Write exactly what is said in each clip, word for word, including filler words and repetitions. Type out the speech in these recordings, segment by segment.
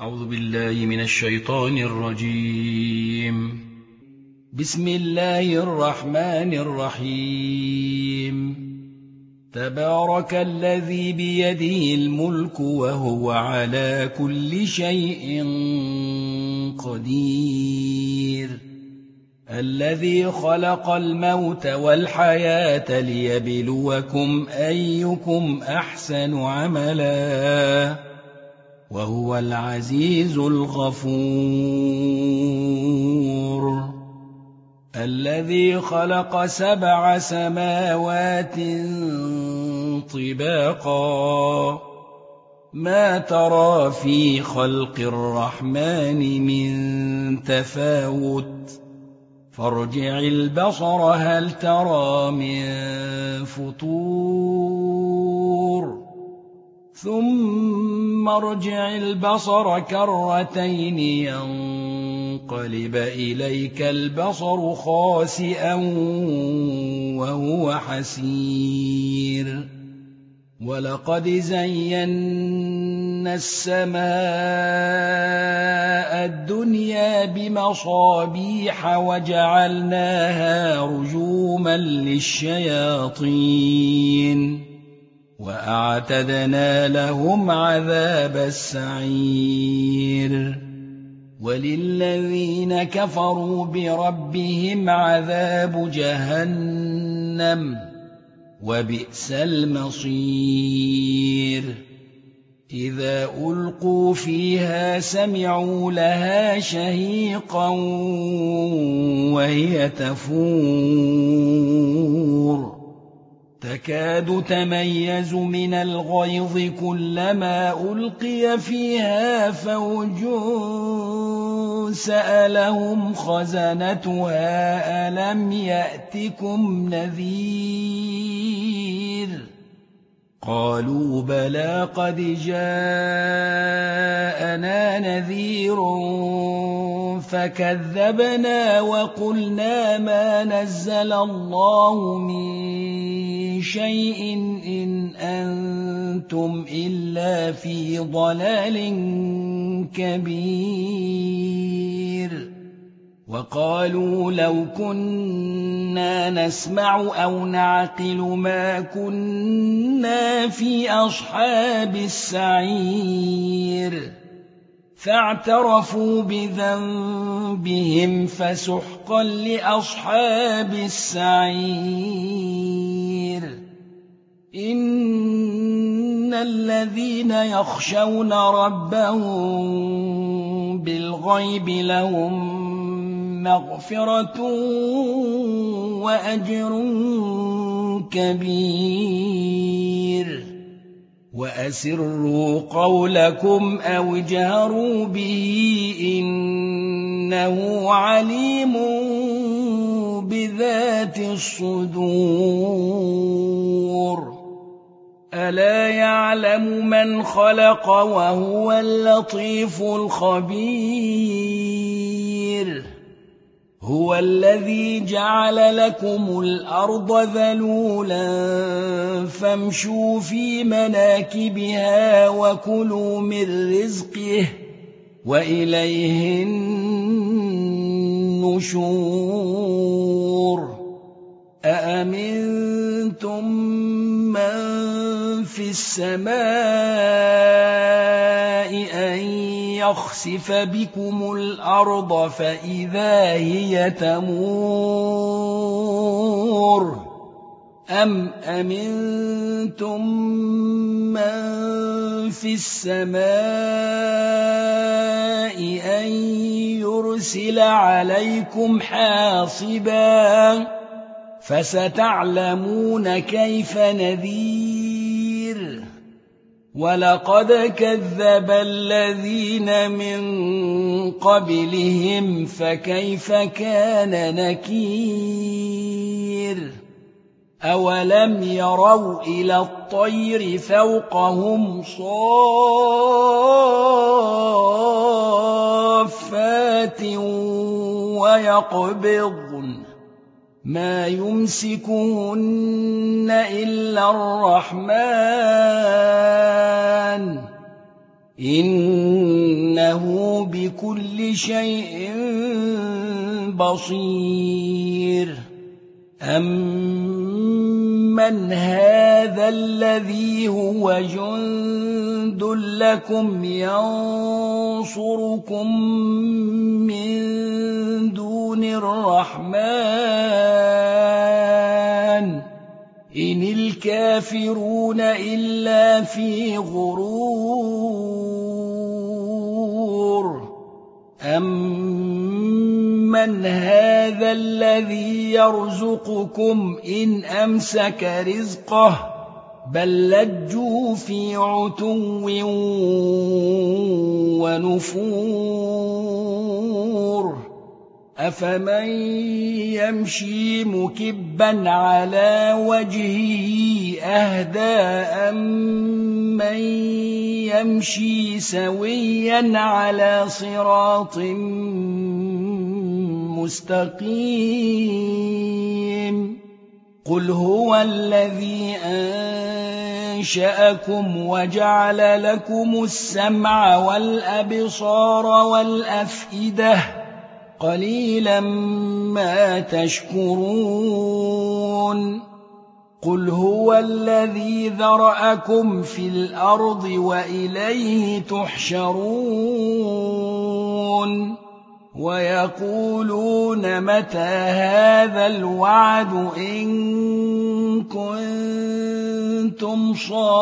أعوذ بالله من الشيطان الرجيم. بسم الله الرحمن الرحيم. تبارك الذي بيده الملك وهو على كل شيء قدير. الذي خلق الموت والحياة ليبلوكم أيكم أحسن عملا وهو العزيز الغفور. الذي خلق سبع سماوات طباقا ما ترى في خلق الرحمن من تفاوت فارجع البصر هل ترى من فطور ثم ارجع البصر كرتين ينقلب إليك البصر خاسئا وهو حسير. ولقد زينا السماء الدنيا بمصابيح وجعلناها رجوما للشياطين وأعتدنا لهم عذاب السعير. وللذين كفروا بربهم عذاب جهنم وبئس المصير. إذا ألقوا فيها سمعوا لها شهيقا وهي تفور تكاد تميز من الغيظ كلما ألقي فيها فوج سألهم خزنتها ألم يأتكم نذير قالوا بلى قد جاءنا نذير فكذبنا وقلنا ما نزل الله من شيء إن أنتم إلا في ضلال كبير. وقالوا لو كنا نسمع أو نعقل ما كنا في أصحاب السعير فاعترفوا بذنبهم فسحقا لأصحاب السعير. إن الذين يخشون ربهم بالغيب لهم مغفرة وأجر كبير. وأسروا قولكم أو اجهروا به إنه عليم بذات الصدور. ألا يعلم من خلق وهو اللطيف الخبير. هو الذي جعل لكم الأرض ذلولا فامشوا في مناكبها وكلوا من رزقه وإليه النشور. أأمنتم من في السماء أن يخسف بكم الأرض فإذا هي تمور أم أمنتم من في السماء أن يرسل عليكم حاصبا فستعلمون كيف نذير. ولقد كذب الذين من قبلهم فكيف كان نكير. أولم يروا إلى الطير فوقهم صافات ويقبضن ما يمسكهن إلا الرحمن إنه بكل شيء بصير أمن هذا الذي هو جند لكم ينصركم من دون الرحمن إن الكافرون إلا في غرور أمن هذا الذي يرزقكم إن أمسك رزقه بل لجوا في عتو ونفور أفمن يمشي مكبا على وجهه أهدى أمن يمشي سويا على صراط مستقيم قل هو الذي أنشأكم وجعل لكم السمع والأبصار والأفئدة قليلا ما تشكرون قل هو الذي ذرأكم في الأرض وإليه تحشرون ويقولون متى هذا الوعد إن كنتم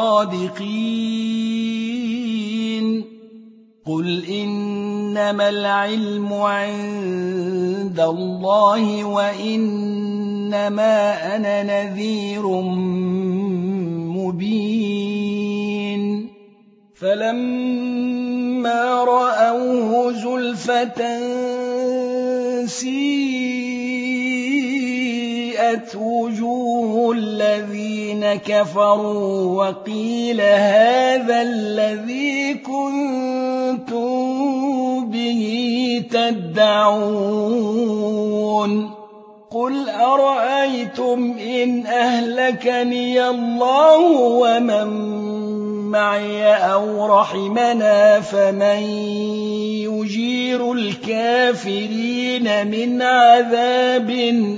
صادقين قل إنما العلم عند الله وإنما أنا نذير مبين فلما رأوه زلفة سيئت وجوه الذين كفروا وقيل هذا الذي كنتم به تدعون قل أرأيتم إن أهلكني الله ومن معي أو رحمنا فمن يجير الكافرين من عذاب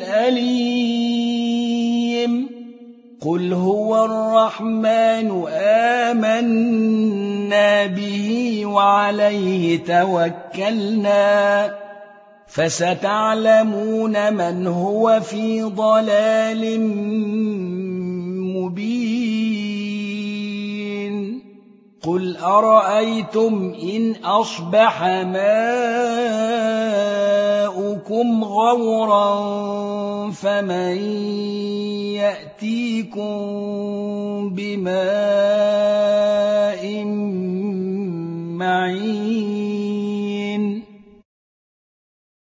أليم قل هو الرحمن آمنا به وعليه توكلنا فستعلمون من هو في ضلال مبين قل أرأيتم إن أصبح ماؤكم غورا فمن يأتيكم بماء معين